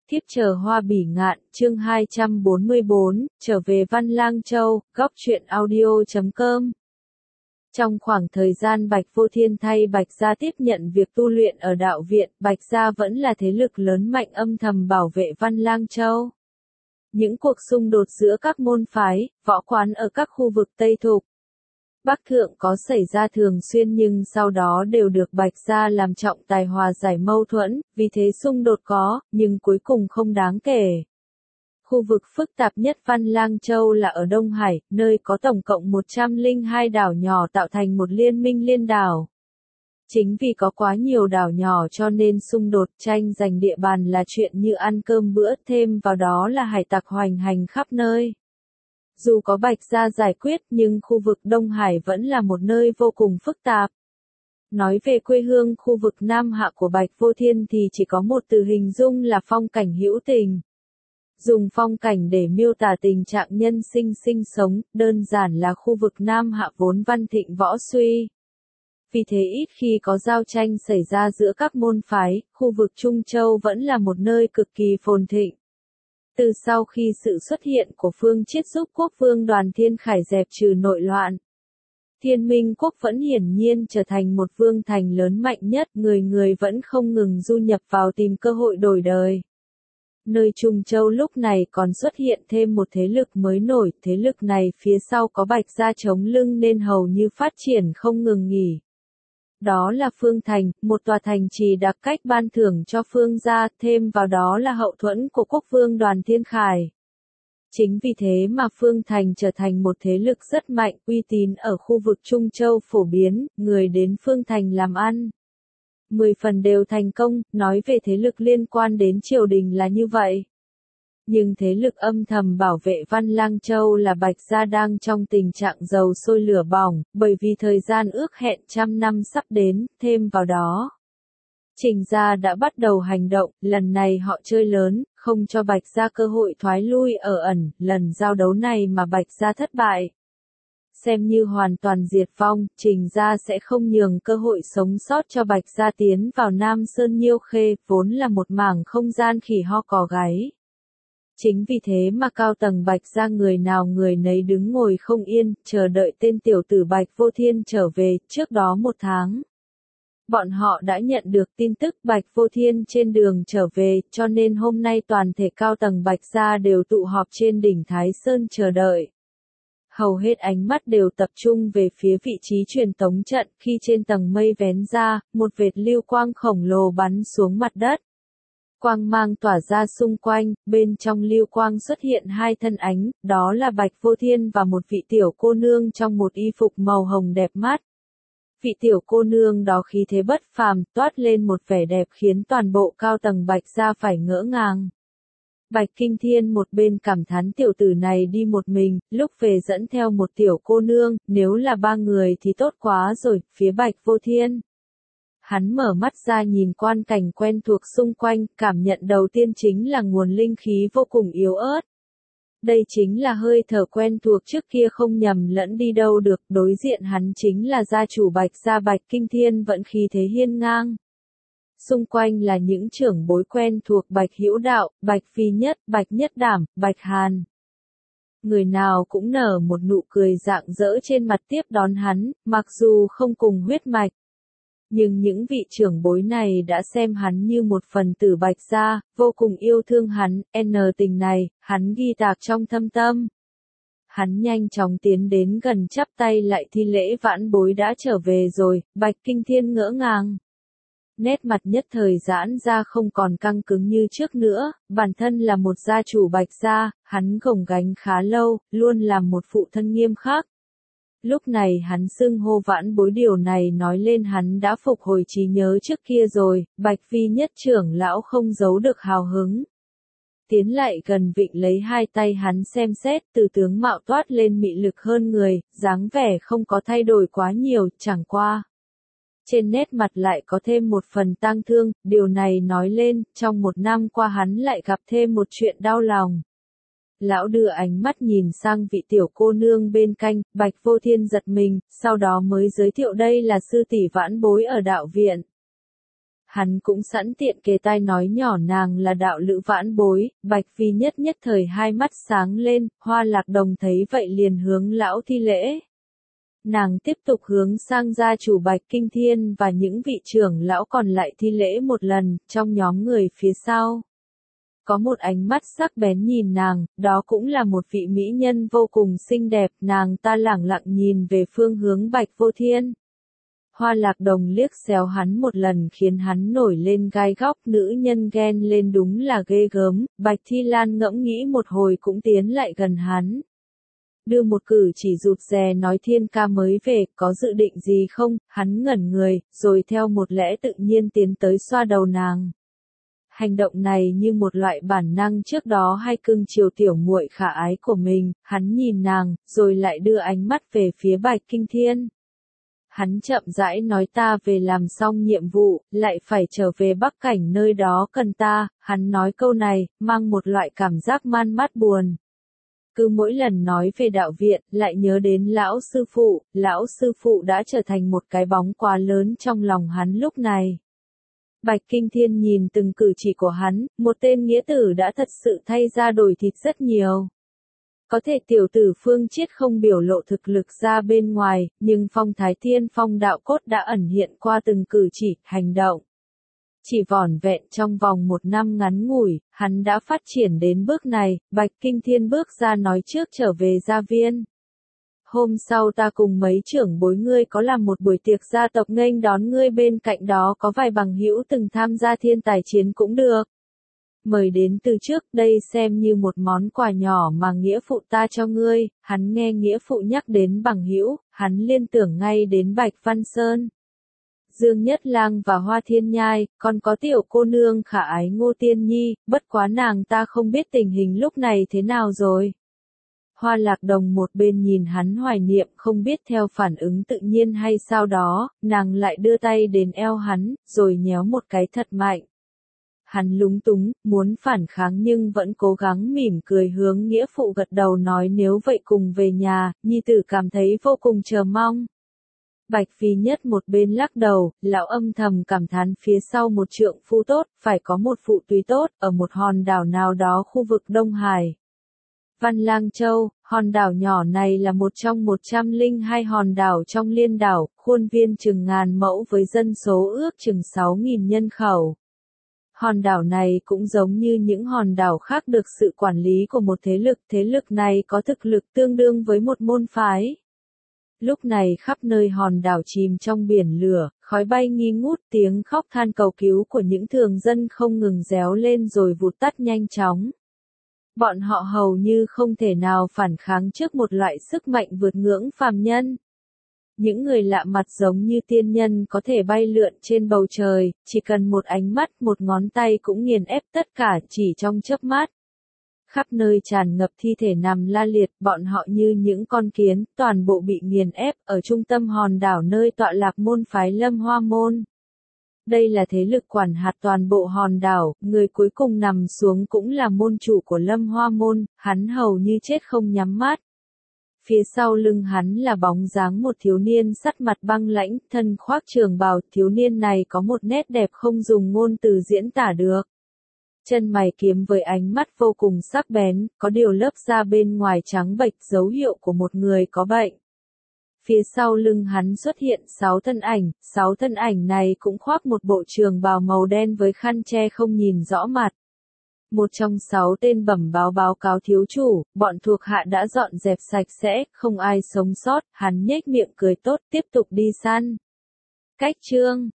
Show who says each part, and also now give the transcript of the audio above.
Speaker 1: Thiếp chờ hoa bỉ ngạn, chương 244, trở về Văn Lang Châu, góc truyện audio.com. Trong khoảng thời gian Bạch Vô Thiên thay Bạch Gia tiếp nhận việc tu luyện ở đạo viện, Bạch Gia vẫn là thế lực lớn mạnh âm thầm bảo vệ Văn Lang Châu. Những cuộc xung đột giữa các môn phái, võ quán ở các khu vực Tây Thục, Bắc Thượng có xảy ra thường xuyên nhưng sau đó đều được Bạch Gia làm trọng tài hòa giải mâu thuẫn, vì thế xung đột có, nhưng cuối cùng không đáng kể. Khu vực phức tạp nhất Văn Lang Châu là ở Đông Hải, nơi có tổng cộng 102 đảo nhỏ tạo thành một liên minh liên đảo. Chính vì có quá nhiều đảo nhỏ cho nên xung đột tranh giành địa bàn là chuyện như ăn cơm bữa, thêm vào đó là hải tặc hoành hành khắp nơi. Dù có Bạch Gia giải quyết nhưng khu vực Đông Hải vẫn là một nơi vô cùng phức tạp. Nói về quê hương khu vực Nam Hạ của Bạch Vô Thiên thì chỉ có một từ hình dung là phong cảnh hữu tình. Dùng phong cảnh để miêu tả tình trạng nhân sinh sinh sống, đơn giản là khu vực Nam Hạ vốn văn thịnh võ suy. Vì thế ít khi có giao tranh xảy ra giữa các môn phái, khu vực Trung Châu vẫn là một nơi cực kỳ phồn thịnh. Từ sau khi sự xuất hiện của Phương Chiết giúp quốc vương Đoàn Thiên Khải dẹp trừ nội loạn, Thiên Minh quốc vẫn hiển nhiên trở thành một vương thành lớn mạnh nhất, người người vẫn không ngừng du nhập vào tìm cơ hội đổi đời. Nơi Trung Châu lúc này còn xuất hiện thêm một thế lực mới nổi, thế lực này phía sau có Bạch Gia chống lưng nên hầu như phát triển không ngừng nghỉ. Đó là Phương Thành, một tòa thành trì đặc cách ban thưởng cho Phương gia, thêm vào đó là hậu thuẫn của quốc vương Đoàn Thiên Khải. Chính vì thế mà Phương Thành trở thành một thế lực rất mạnh, uy tín ở khu vực Trung Châu phổ biến, người đến Phương Thành làm ăn 10 phần đều thành công, nói về thế lực liên quan đến triều đình là như vậy. Nhưng thế lực âm thầm bảo vệ Văn Lang Châu là Bạch Gia đang trong tình trạng dầu sôi lửa bỏng, bởi vì thời gian ước hẹn 100 năm sắp đến, thêm vào đó. Trình Gia đã bắt đầu hành động, lần này họ chơi lớn, không cho Bạch Gia cơ hội thoái lui ở ẩn, lần giao đấu này mà Bạch Gia thất bại. Xem như hoàn toàn diệt vong, Trình Gia sẽ không nhường cơ hội sống sót cho Bạch Gia tiến vào Nam Sơn Nhiêu Khê, vốn là một mảng không gian khỉ ho cò gáy. Chính vì thế mà cao tầng Bạch Gia người nào người nấy đứng ngồi không yên, chờ đợi tên tiểu tử Bạch Vô Thiên trở về, trước đó 1 tháng. Bọn họ đã nhận được tin tức Bạch Vô Thiên trên đường trở về, cho nên hôm nay toàn thể cao tầng Bạch Gia đều tụ họp trên đỉnh Thái Sơn chờ đợi. Hầu hết ánh mắt đều tập trung về phía vị trí truyền tống trận, khi trên tầng mây vén ra, một vệt lưu quang khổng lồ bắn xuống mặt đất. Quang mang tỏa ra xung quanh, bên trong lưu quang xuất hiện 2 thân ánh, đó là Bạch Vô Thiên và một vị tiểu cô nương trong một y phục màu hồng đẹp mắt. Vị tiểu cô nương đó khí thế bất phàm, toát lên một vẻ đẹp khiến toàn bộ cao tầng Bạch Gia phải ngỡ ngàng. Bạch Kinh Thiên một bên cảm thán tiểu tử này đi một mình, lúc về dẫn theo một tiểu cô nương, nếu là 3 người thì tốt quá rồi, phía Bạch Vô Thiên. Hắn mở mắt ra nhìn quan cảnh quen thuộc xung quanh, cảm nhận đầu tiên chính là nguồn linh khí vô cùng yếu ớt. Đây chính là hơi thở quen thuộc trước kia không nhầm lẫn đi đâu được, đối diện hắn chính là gia chủ Bạch Gia Bạch Kinh Thiên vẫn khí thế hiên ngang. Xung quanh là những trưởng bối quen thuộc Bạch Hữu Đạo, Bạch Phi Nhất, Bạch Nhất Đảm, Bạch Hàn. Người nào cũng nở một nụ cười rạng rỡ trên mặt tiếp đón hắn, mặc dù không cùng huyết mạch. Nhưng những vị trưởng bối này đã xem hắn như một phần tử Bạch Gia, vô cùng yêu thương hắn, tình này, hắn ghi tạc trong thâm tâm. Hắn nhanh chóng tiến đến gần chắp tay lại thi lễ vãn bối đã trở về rồi, Bạch Kinh Thiên ngỡ ngàng. Nét mặt nhất thời giãn ra không còn căng cứng như trước nữa, bản thân là một gia chủ Bạch Gia, hắn gồng gánh khá lâu, luôn làm một phụ thân nghiêm khắc. Lúc này hắn xưng hô vãn bối điều này nói lên hắn đã phục hồi trí nhớ trước kia rồi, Bạch Phi Nhất trưởng lão không giấu được hào hứng. Tiến lại gần vịnh lấy 2 tay hắn xem xét, từ tướng mạo toát lên mị lực hơn người, dáng vẻ không có thay đổi quá nhiều, chẳng qua. Trên nét mặt lại có thêm một phần tang thương, điều này nói lên, trong 1 năm qua hắn lại gặp thêm một chuyện đau lòng. Lão đưa ánh mắt nhìn sang vị tiểu cô nương bên cạnh, Bạch Vô Thiên giật mình, sau đó mới giới thiệu đây là sư tỷ vãn bối ở đạo viện. Hắn cũng sẵn tiện kề tai nói nhỏ nàng là đạo lữ vãn bối, Bạch Vi nhất nhất thời hai mắt sáng lên, Hoa Lạc Đồng thấy vậy liền hướng lão thi lễ. Nàng tiếp tục hướng sang gia chủ Bạch Kinh Thiên và những vị trưởng lão còn lại thi lễ một lần, trong nhóm người phía sau. Có một ánh mắt sắc bén nhìn nàng, đó cũng là một vị mỹ nhân vô cùng xinh đẹp, nàng ta lẳng lặng nhìn về phương hướng Bạch Vô Thiên. Hoa Lạc Đồng liếc xéo hắn một lần khiến hắn nổi lên gai góc, nữ nhân ghen lên đúng là ghê gớm, Bạch Thi Lan ngẫm nghĩ một hồi cũng tiến lại gần hắn. Đưa một cử chỉ rụt rè nói Thiên ca mới về, có dự định gì không, hắn ngẩn người, rồi theo một lẽ tự nhiên tiến tới xoa đầu nàng. Hành động này như một loại bản năng trước đó hay cưng chiều tiểu muội khả ái của mình, hắn nhìn nàng, rồi lại đưa ánh mắt về phía Bạch Kinh Thiên. Hắn chậm rãi nói ta về làm xong nhiệm vụ, lại phải trở về Bắc Cảnh nơi đó cần ta, hắn nói câu này, mang một loại cảm giác man mát buồn. Cứ mỗi lần nói về đạo viện, lại nhớ đến lão sư phụ đã trở thành một cái bóng quá lớn trong lòng hắn lúc này. Bạch Kinh Thiên nhìn từng cử chỉ của hắn, một tên nghĩa tử đã thật sự thay ra đổi thịt rất nhiều. Có thể tiểu tử Phương Chiết không biểu lộ thực lực ra bên ngoài, nhưng phong thái thiên phong đạo cốt đã ẩn hiện qua từng cử chỉ, hành động. Chỉ vỏn vẹn trong vòng một năm ngắn ngủi, hắn đã phát triển đến bước này, Bạch Kinh Thiên bước ra nói trước trở về gia viên. Hôm sau ta cùng mấy trưởng bối ngươi có làm một buổi tiệc gia tộc nghênh đón ngươi, bên cạnh đó có vài bằng hữu từng tham gia thiên tài chiến cũng được. Mời đến từ trước, đây xem như một món quà nhỏ mà nghĩa phụ ta cho ngươi. Hắn nghe nghĩa phụ nhắc đến bằng hữu, hắn liên tưởng ngay đến Bạch Văn Sơn, Dương Nhất Lang và Hoa Thiên Nhai, còn có tiểu cô nương khả ái Ngô Tiên Nhi, bất quá nàng ta không biết tình hình lúc này thế nào rồi. Hoa Lạc Đồng một bên nhìn hắn hoài niệm không biết theo phản ứng tự nhiên hay sao đó, nàng lại đưa tay đến eo hắn, rồi nhéo một cái thật mạnh. Hắn lúng túng, muốn phản kháng nhưng vẫn cố gắng mỉm cười hướng nghĩa phụ gật đầu nói nếu vậy cùng về nhà, nhi tử cảm thấy vô cùng chờ mong. Bạch Phi Nhất một bên lắc đầu, lão âm thầm cảm thán phía sau một trượng phu tốt, phải có một phụ tùy tốt, ở một hòn đảo nào đó khu vực Đông Hải. Văn Lang Châu, hòn đảo nhỏ này là một trong 102 hòn đảo trong liên đảo, khuôn viên chừng ngàn mẫu với dân số ước chừng 6.000 nhân khẩu. Hòn đảo này cũng giống như những hòn đảo khác được sự quản lý của một thế lực này có thực lực tương đương với một môn phái. Lúc này khắp nơi hòn đảo chìm trong biển lửa, khói bay nghi ngút, tiếng khóc than cầu cứu của những thường dân không ngừng réo lên rồi vụt tắt nhanh chóng. Bọn họ hầu như không thể nào phản kháng trước một loại sức mạnh vượt ngưỡng phàm nhân. Những người lạ mặt giống như tiên nhân có thể bay lượn trên bầu trời, chỉ cần một ánh mắt, một ngón tay cũng nghiền ép tất cả chỉ trong chớp mắt. Khắp nơi tràn ngập thi thể nằm la liệt, bọn họ như những con kiến, toàn bộ bị nghiền ép, ở trung tâm hòn đảo nơi tọa lạc môn phái Lâm Hoa Môn. Đây là thế lực quản hạt toàn bộ hòn đảo, người cuối cùng nằm xuống cũng là môn chủ của Lâm Hoa Môn, hắn hầu như chết không nhắm mắt. Phía sau lưng hắn là bóng dáng một thiếu niên sắt mặt băng lãnh, thân khoác trường bào, thiếu niên này có một nét đẹp không dùng ngôn từ diễn tả được. Chân mày kiếm với ánh mắt vô cùng sắc bén, có điều lớp da bên ngoài trắng bệch dấu hiệu của một người có bệnh. Phía sau lưng hắn xuất hiện 6 thân ảnh này cũng khoác một bộ trường bào màu đen với khăn che không nhìn rõ mặt. Một trong 6 tên bẩm báo cáo thiếu chủ, bọn thuộc hạ đã dọn dẹp sạch sẽ, không ai sống sót, hắn nhếch miệng cười tốt, tiếp tục đi săn. Cách chương